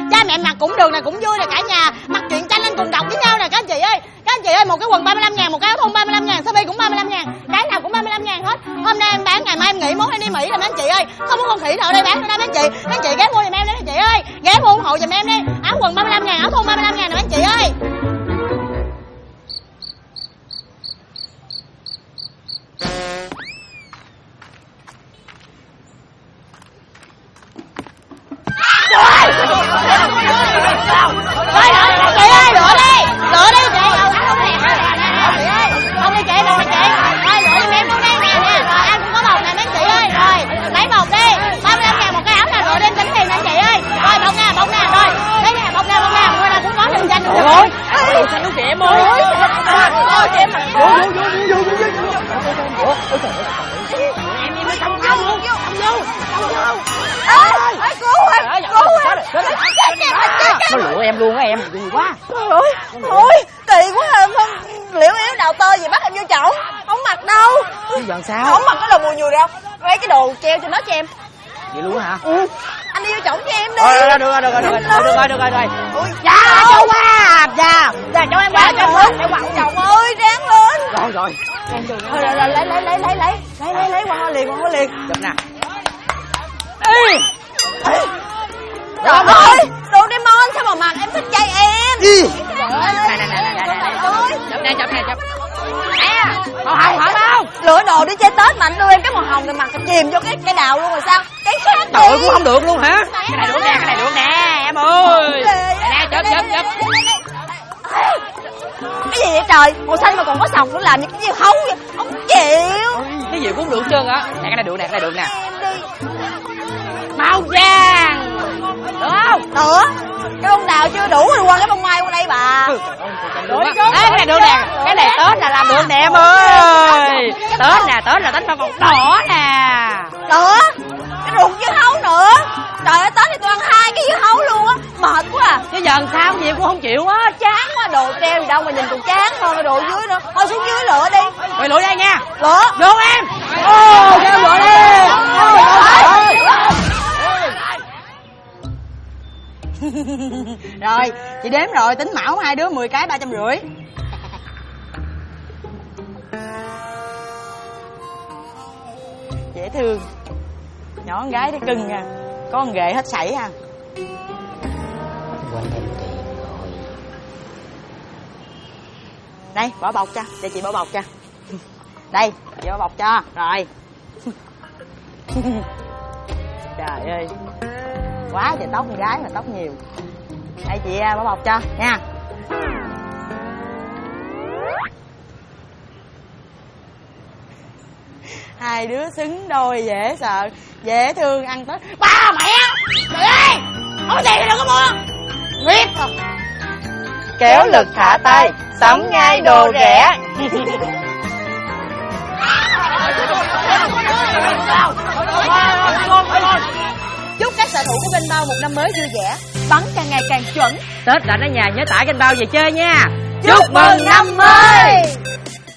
Cha mẹ mặc cũng được nè, cũng vui nè, cả nhà mặc truyện tranh lên cùng đọc với nhau nè các anh chị ơi. Các anh chị ơi, một cái quần 35.000, một cái áo thun 35.000, sơ mi cũng 35.000, cái nào cũng 35.000 hết. Hôm nay em bán, ngày mai em nghỉ, mốt em đi Mỹ rồi mấy anh chị ơi. Không có con khỉ nào đây bán nữa đâu mấy anh chị. Mấy anh chị ghé mua giùm em đi mấy anh chị ơi, ghé mua ủng hộ giùm em đi. Áo quần 35.000, áo thun 35.000 nè mấy anh chị ơi. Nó lụa em luôn á em, vui quá. Thôi, kỳ quá à, liễu yếu đào tơ gì bắt em vô chậu. Không mặc đâu. Chứ giờ sao? Không mặc cái đồ mùi nhùi đâu. Lấy cái đồ treo cho nó cho em. Vậy luôn hả? Ừ. Anh đi vô chậu cho em đi. Được rồi. Ui, Dạ, cho qua. Dạ, cho em qua, cho em qua. Để quặng chồng ơi, ráng lên. Rồi. Thôi lấy quăng liền. Chụp nè. Trời ơi, Doraemon sao mà mặc em thích trai em. Này. Chụp nè. Màu hồng hả không? Lựa đồ đi chơi Tết mà anh đưa em cái màu hồng này mặc chìm vô cái đào luôn rồi sao? Cái khác đi. Trời cũng không được luôn hả? Cái này được nè em ơi. Nè chụp. Cái gì vậy trời? Màu xanh mà còn có sọc nữa, làm như cái gì hấu vậy? Không chịu. Cái gì cũng được trơn á. Nè cái này được nè. Em đi. Màu vàng. Được không? Được. Cái bông đào chưa đủ rồi, qua cái bông mai qua đây bà. Cái này được nè. Cái này Tết là làm được nè em ơi. Tết là Tết phải còn đỏ nè. Được. Cái ruột dưa hấu nữa. Trời ơi, Tết thì tôi ăn 2 cái dưa hấu luôn á. Mệt quá à. Chứ giờ sao gì cũng không chịu á. Chán quá, đồ treo gì đâu mà nhìn còn chán hơn, đồ dưới nữa. Thôi xuống dưới lựa đi. Mày lựa đây nha. Lựa. Được em. Cho em lựa đi. Rồi, chị đếm rồi, tính mão hai đứa 10 cái 350. Dễ thương. Nhỏ con gái nó cưng nha. Có con ghệ hết sảy ha. Đây, bỏ bọc cho, để chị bỏ bọc cho. Đây, chị bỏ bọc cho. Rồi. Trời ơi. Quá trời tóc con gái mà tóc nhiều. Đây chị bỏ bọc cho nha. Hai đứa xứng đôi, dễ sợ, dễ thương, ăn Tết. Ba mẹ! Trời ơi! Không có tiền thì đừng có mua. Nguyệt không? Kéo lực thả tay, sắm ngay đồ rẻ. Chúc các xạ thủ của Kênh Bao một năm mới vui vẻ, bắn càng ngày càng chuẩn. Tết đã ở nhà nhớ tải Kênh Bao về chơi nha. Chúc mừng năm mới.